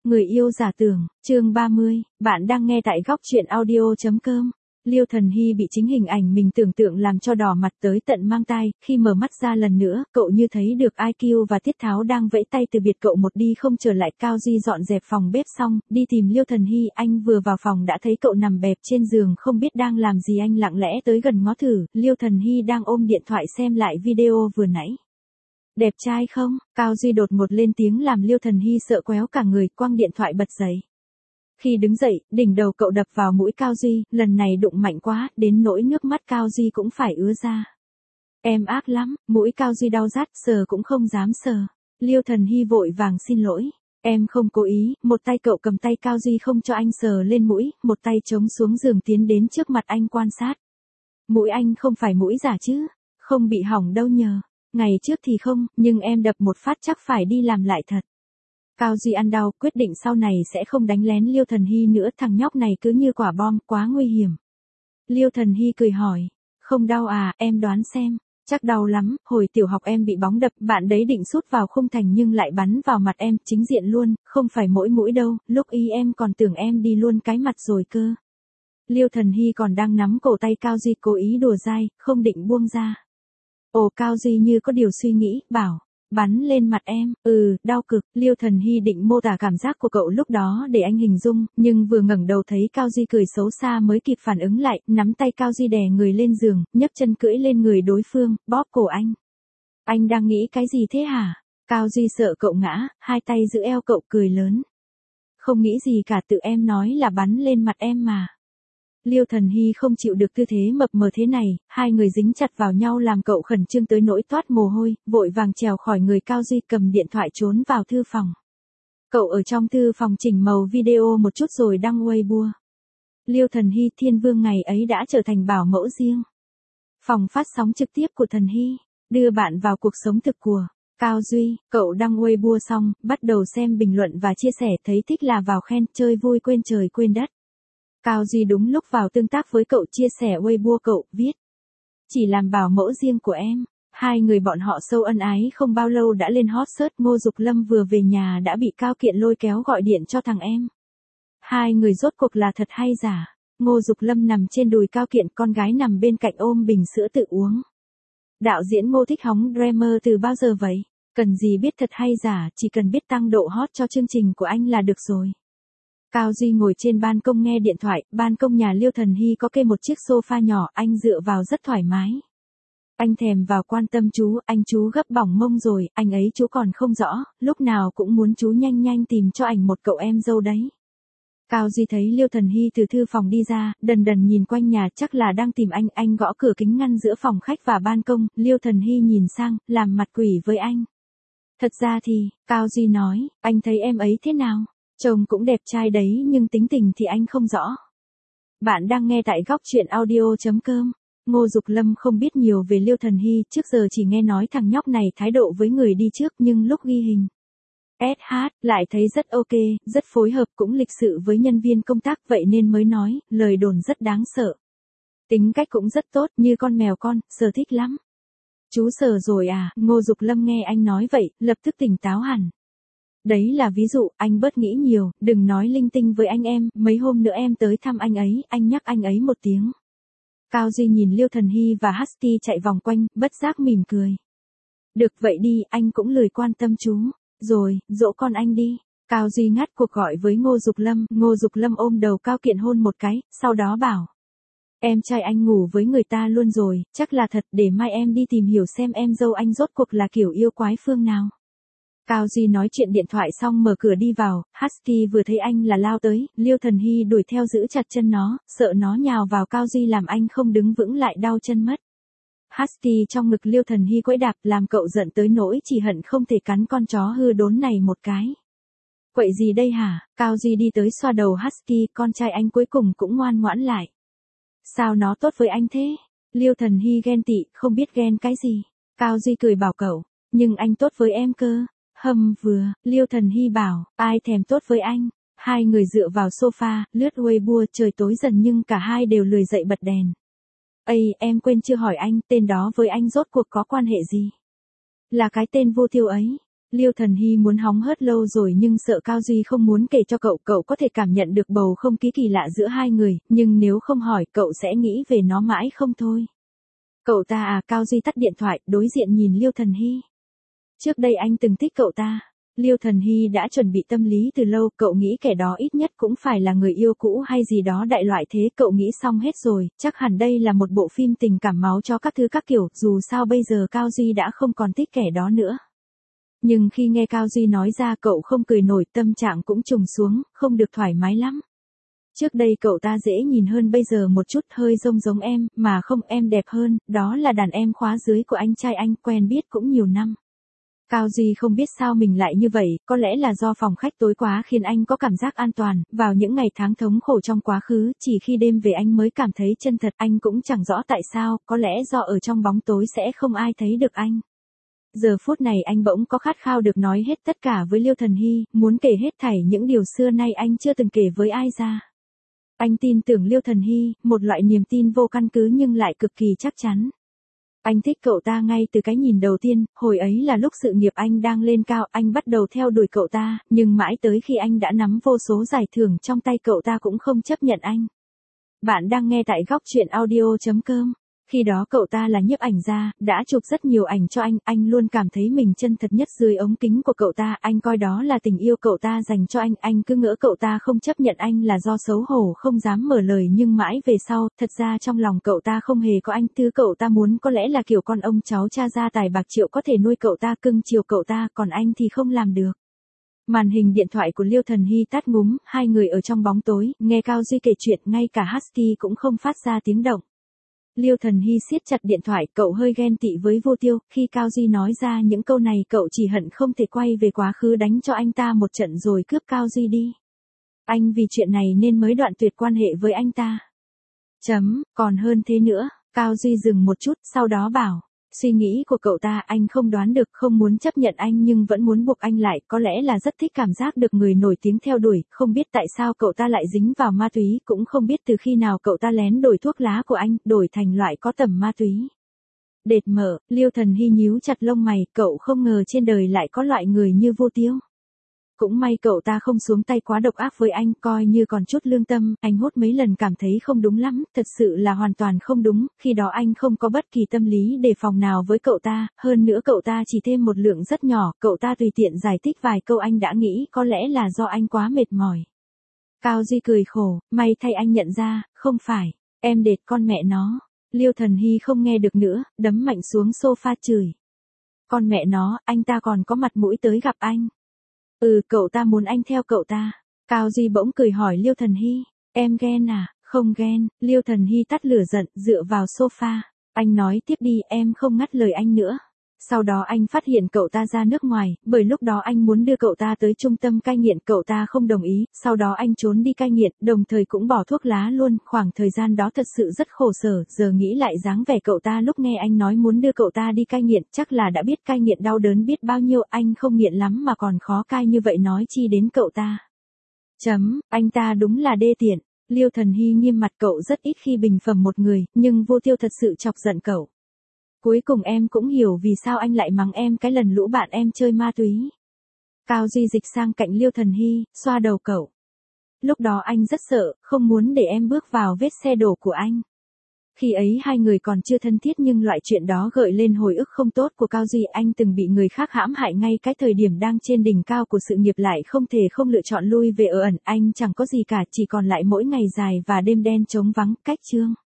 Người yêu giả tưởng, chương 30, bạn đang nghe tại góc truyện audio.com. Liêu Thần Hy bị chính hình ảnh mình tưởng tượng làm cho đỏ mặt tới tận mang tai, khi mở mắt ra lần nữa, cậu như thấy được IQ và Tiết Tháo đang vẫy tay từ biệt cậu một đi không trở lại. Cao Duy dọn dẹp phòng bếp xong, đi tìm Liêu Thần Hy, anh vừa vào phòng đã thấy cậu nằm bẹp trên giường không biết đang làm gì, anh lặng lẽ tới gần ngó thử, Liêu Thần Hy đang ôm điện thoại xem lại video vừa nãy. Đẹp trai không? Cao Duy đột ngột lên tiếng làm Liêu Thần Hy sợ quéo cả người, quăng điện thoại bật dậy. Khi đứng dậy, đỉnh đầu cậu đập vào mũi Cao Duy, lần này đụng mạnh quá, đến nỗi nước mắt Cao Duy cũng phải ứa ra. Em ác lắm, mũi Cao Duy đau rát, sờ cũng không dám sờ. Liêu Thần Hy vội vàng xin lỗi. Em không cố ý, một tay cậu cầm tay Cao Duy không cho anh sờ lên mũi, một tay chống xuống giường tiến đến trước mặt anh quan sát. Mũi anh không phải mũi giả chứ? Không bị hỏng đâu nhờ. Ngày trước thì không, nhưng em đập một phát chắc phải đi làm lại thật. Cao Duy ăn đau, quyết định sau này sẽ không đánh lén Liêu Thần Hy nữa, thằng nhóc này cứ như quả bom, quá nguy hiểm. Liêu Thần Hy cười hỏi, không đau à, em đoán xem, chắc đau lắm, hồi tiểu học em bị bóng đập, bạn đấy định sút vào khung thành nhưng lại bắn vào mặt em, chính diện luôn, không phải mỗi mũi đâu, lúc ý em còn tưởng em đi luôn cái mặt rồi cơ. Liêu Thần Hy còn đang nắm cổ tay Cao Duy cố ý đùa dai, không định buông ra. Ồ, Cao Duy như có điều suy nghĩ, bảo, bắn lên mặt em, đau cực. Liêu Thần Hy định mô tả cảm giác của cậu lúc đó để anh hình dung, nhưng vừa ngẩng đầu thấy Cao Duy cười xấu xa mới kịp phản ứng lại, nắm tay Cao Duy đè người lên giường, nhấc chân cưỡi lên người đối phương, bóp cổ anh. Anh đang nghĩ cái gì thế hả? Cao Duy sợ cậu ngã, hai tay giữ eo cậu cười lớn. Không nghĩ gì cả, tự em nói là bắn lên mặt em mà. Liêu Thần Hy không chịu được tư thế mập mờ thế này, hai người dính chặt vào nhau làm cậu khẩn trương tới nỗi toát mồ hôi, vội vàng trèo khỏi người Cao Duy, cầm điện thoại trốn vào thư phòng. Cậu ở trong thư phòng chỉnh màu video một chút rồi đăng Weibo. Liêu Thần Hy, Thiên Vương ngày ấy đã trở thành bảo mẫu riêng. Phòng phát sóng trực tiếp của Thần Hy, đưa bạn vào cuộc sống thực của Cao Duy. Cậu đăng Weibo xong, bắt đầu xem bình luận và chia sẻ, thấy thích là vào khen, chơi vui quên trời quên đất. Cao Duy đúng lúc vào tương tác với cậu, chia sẻ Weibo cậu, viết. Chỉ làm bảo mẫu riêng của em. Hai người bọn họ sâu ân ái không bao lâu đã lên hot search. Ngô Dục Lâm vừa về nhà đã bị Cao Kiện lôi kéo gọi điện cho thằng em. Hai người rốt cuộc là thật hay giả? Ngô Dục Lâm nằm trên đùi Cao Kiện, con gái nằm bên cạnh ôm bình sữa tự uống. Đạo diễn Ngô thích hóng drama từ bao giờ vậy? Cần gì biết thật hay giả, chỉ cần biết tăng độ hot cho chương trình của anh là được rồi. Cao Duy ngồi trên ban công nghe điện thoại, ban công nhà Liêu Thần Hy có kê một chiếc sofa nhỏ, anh dựa vào rất thoải mái. Anh thèm vào quan tâm chú, anh chú gấp bỏng mông rồi, anh ấy chú còn không rõ, lúc nào cũng muốn chú nhanh nhanh tìm cho ảnh một cậu em dâu đấy. Cao Duy thấy Liêu Thần Hy từ thư phòng đi ra, đần đần nhìn quanh nhà, chắc là đang tìm anh gõ cửa kính ngăn giữa phòng khách và ban công, Liêu Thần Hy nhìn sang, làm mặt quỷ với anh. Thật ra thì, Cao Duy nói, anh thấy em ấy thế nào? Trông cũng đẹp trai đấy nhưng tính tình thì anh không rõ. Bạn đang nghe tại góc truyện audio.com. Ngô Dục Lâm không biết nhiều về Liêu Thần Hy, trước giờ chỉ nghe nói thằng nhóc này thái độ với người đi trước, nhưng lúc ghi hình SH lại thấy rất ok, rất phối hợp, cũng lịch sự với nhân viên công tác, vậy nên mới nói, lời đồn rất đáng sợ. Tính cách cũng rất tốt, như con mèo con, Sở thích lắm. Chú Sở rồi à? Ngô Dục Lâm nghe anh nói vậy, lập tức tỉnh táo hẳn. Đấy là ví dụ, anh bớt nghĩ nhiều, đừng nói linh tinh với anh em, mấy hôm nữa em tới thăm anh ấy, anh nhắc anh ấy một tiếng. Cao Duy nhìn Liêu Thần Hy và Husky chạy vòng quanh, bất giác mỉm cười. Được vậy đi, anh cũng lười quan tâm chú. Rồi, dỗ con anh đi. Cao Duy ngắt cuộc gọi với Ngô Dục Lâm ôm đầu Cao Kiện hôn một cái, sau đó bảo. Em trai anh ngủ với người ta luôn rồi, chắc là thật, để mai em đi tìm hiểu xem em dâu anh rốt cuộc là kiểu yêu quái phương nào. Cao Duy nói chuyện điện thoại xong mở cửa đi vào, Husky vừa thấy anh là lao tới, Liêu Thần Hy đuổi theo giữ chặt chân nó, sợ nó nhào vào Cao Duy làm anh không đứng vững lại đau chân mất. Husky trong ngực Liêu Thần Hy quẫy đạp làm cậu giận tới nỗi chỉ hận không thể cắn con chó hư đốn này một cái. Quậy gì đây hả? Cao Duy đi tới xoa đầu Husky, con trai anh cuối cùng cũng ngoan ngoãn lại. Sao nó tốt với anh thế? Liêu Thần Hy ghen tị, không biết ghen cái gì. Cao Duy cười bảo cậu, nhưng anh tốt với em cơ. Vừa, Liêu Thần Hy bảo, ai thèm tốt với anh. Hai người dựa vào sofa, lướt Weibo, trời tối dần nhưng cả hai đều lười dậy bật đèn. Ây, em quên chưa hỏi anh, tên đó với anh rốt cuộc có quan hệ gì? Là cái tên vô thiêu ấy. Liêu Thần Hy muốn hóng hớt lâu rồi nhưng sợ Cao Duy không muốn kể cho cậu, cậu có thể cảm nhận được bầu không khí kỳ lạ giữa hai người, nhưng nếu không hỏi cậu sẽ nghĩ về nó mãi không thôi. Cậu ta à? Cao Duy tắt điện thoại, đối diện nhìn Liêu Thần Hy. Trước đây anh từng thích cậu ta. Liêu Thần Hy đã chuẩn bị tâm lý từ lâu, cậu nghĩ kẻ đó ít nhất cũng phải là người yêu cũ hay gì đó đại loại thế, cậu nghĩ xong hết rồi, chắc hẳn đây là một bộ phim tình cảm máu cho các thứ các kiểu, dù sao bây giờ Cao Duy đã không còn thích kẻ đó nữa. Nhưng khi nghe Cao Duy nói ra cậu không cười nổi, tâm trạng cũng trùng xuống, không được thoải mái lắm. Trước đây cậu ta dễ nhìn hơn bây giờ một chút, hơi giống em, mà không, em đẹp hơn, đó là đàn em khóa dưới của anh trai anh, quen biết cũng nhiều năm. Cao Duy không biết sao mình lại như vậy, có lẽ là do phòng khách tối quá khiến anh có cảm giác an toàn, vào những ngày tháng thống khổ trong quá khứ, chỉ khi đêm về anh mới cảm thấy chân thật, anh cũng chẳng rõ tại sao, có lẽ do ở trong bóng tối sẽ không ai thấy được anh. Giờ phút này anh bỗng có khát khao được nói hết tất cả với Liêu Thần Hy, muốn kể hết thảy những điều xưa nay anh chưa từng kể với ai ra. Anh tin tưởng Liêu Thần Hy, một loại niềm tin vô căn cứ nhưng lại cực kỳ chắc chắn. Anh thích cậu ta ngay từ cái nhìn đầu tiên, hồi ấy là lúc sự nghiệp anh đang lên cao, anh bắt đầu theo đuổi cậu ta, nhưng mãi tới khi anh đã nắm vô số giải thưởng trong tay cậu ta cũng không chấp nhận anh. Bạn đang nghe tại góc truyện audio.com. Khi đó cậu ta là nhiếp ảnh gia, đã chụp rất nhiều ảnh cho anh luôn cảm thấy mình chân thật nhất dưới ống kính của cậu ta, anh coi đó là tình yêu cậu ta dành cho anh cứ ngỡ cậu ta không chấp nhận anh là do xấu hổ không dám mở lời, nhưng mãi về sau, thật ra trong lòng cậu ta không hề có anh, thứ cậu ta muốn có lẽ là kiểu con ông cháu cha gia tài bạc triệu có thể nuôi cậu ta, cưng chiều cậu ta, còn anh thì không làm được. Màn hình điện thoại của Liêu Thần Hy tắt ngúm, hai người ở trong bóng tối, nghe Cao Duy kể chuyện, ngay cả husky cũng không phát ra tiếng động. Liêu Thần Hy siết chặt điện thoại, cậu hơi ghen tị với Vô Tiêu, khi Cao Duy nói ra những câu này cậu chỉ hận không thể quay về quá khứ đánh cho anh ta một trận rồi cướp Cao Duy đi. Anh vì chuyện này nên mới đoạn tuyệt quan hệ với anh ta. Còn hơn thế nữa, Cao Duy dừng một chút, sau đó bảo. Suy nghĩ của cậu ta anh không đoán được, không muốn chấp nhận anh nhưng vẫn muốn buộc anh lại, có lẽ là rất thích cảm giác được người nổi tiếng theo đuổi, không biết tại sao cậu ta lại dính vào ma túy, cũng không biết từ khi nào cậu ta lén đổi thuốc lá của anh, đổi thành loại có tẩm ma túy. Đệt mở, Liêu Thần Hy nhíu chặt lông mày, cậu không ngờ trên đời lại có loại người như Vô Tiêu. Cũng may cậu ta không xuống tay quá độc ác với anh, coi như còn chút lương tâm, anh hốt mấy lần cảm thấy không đúng lắm, thật sự là hoàn toàn không đúng, khi đó anh không có bất kỳ tâm lý đề phòng nào với cậu ta, hơn nữa cậu ta chỉ thêm một lượng rất nhỏ, cậu ta tùy tiện giải thích vài câu anh đã nghĩ có lẽ là do anh quá mệt mỏi. Cao Duy cười khổ, may thay anh nhận ra, không phải, em đệt con mẹ nó. Liêu Thần Hy không nghe được nữa, đấm mạnh xuống sofa chửi. Con mẹ nó, anh ta còn có mặt mũi tới gặp anh. Cậu ta muốn anh theo cậu ta. Cao Duy bỗng cười hỏi Liêu Thần Hy, em ghen à? Không ghen. Liêu Thần Hy tắt lửa giận, dựa vào sofa. Anh nói tiếp đi, em không ngắt lời anh nữa. Sau đó anh phát hiện cậu ta ra nước ngoài, bởi lúc đó anh muốn đưa cậu ta tới trung tâm cai nghiện, cậu ta không đồng ý, sau đó anh trốn đi cai nghiện, đồng thời cũng bỏ thuốc lá luôn, khoảng thời gian đó thật sự rất khổ sở, giờ nghĩ lại dáng vẻ cậu ta lúc nghe anh nói muốn đưa cậu ta đi cai nghiện, chắc là đã biết cai nghiện đau đớn biết bao nhiêu, anh không nghiện lắm mà còn khó cai như vậy nói chi đến cậu ta. Anh ta đúng là đê tiện. Liêu Thần Hy nghiêm mặt, cậu rất ít khi bình phẩm một người, nhưng Vô Tiêu thật sự chọc giận cậu. Cuối cùng em cũng hiểu vì sao anh lại mắng em cái lần lũ bạn em chơi ma túy. Cao Duy dịch sang cạnh Liêu Thần Hy, xoa đầu cậu. Lúc đó anh rất sợ, không muốn để em bước vào vết xe đổ của anh. Khi ấy hai người còn chưa thân thiết nhưng loại chuyện đó gợi lên hồi ức không tốt của Cao Duy, anh từng bị người khác hãm hại ngay cái thời điểm đang trên đỉnh cao của sự nghiệp lại không thể không lựa chọn lui về ở ẩn, anh chẳng có gì cả, chỉ còn lại mỗi ngày dài và đêm đen trống vắng, cách chương.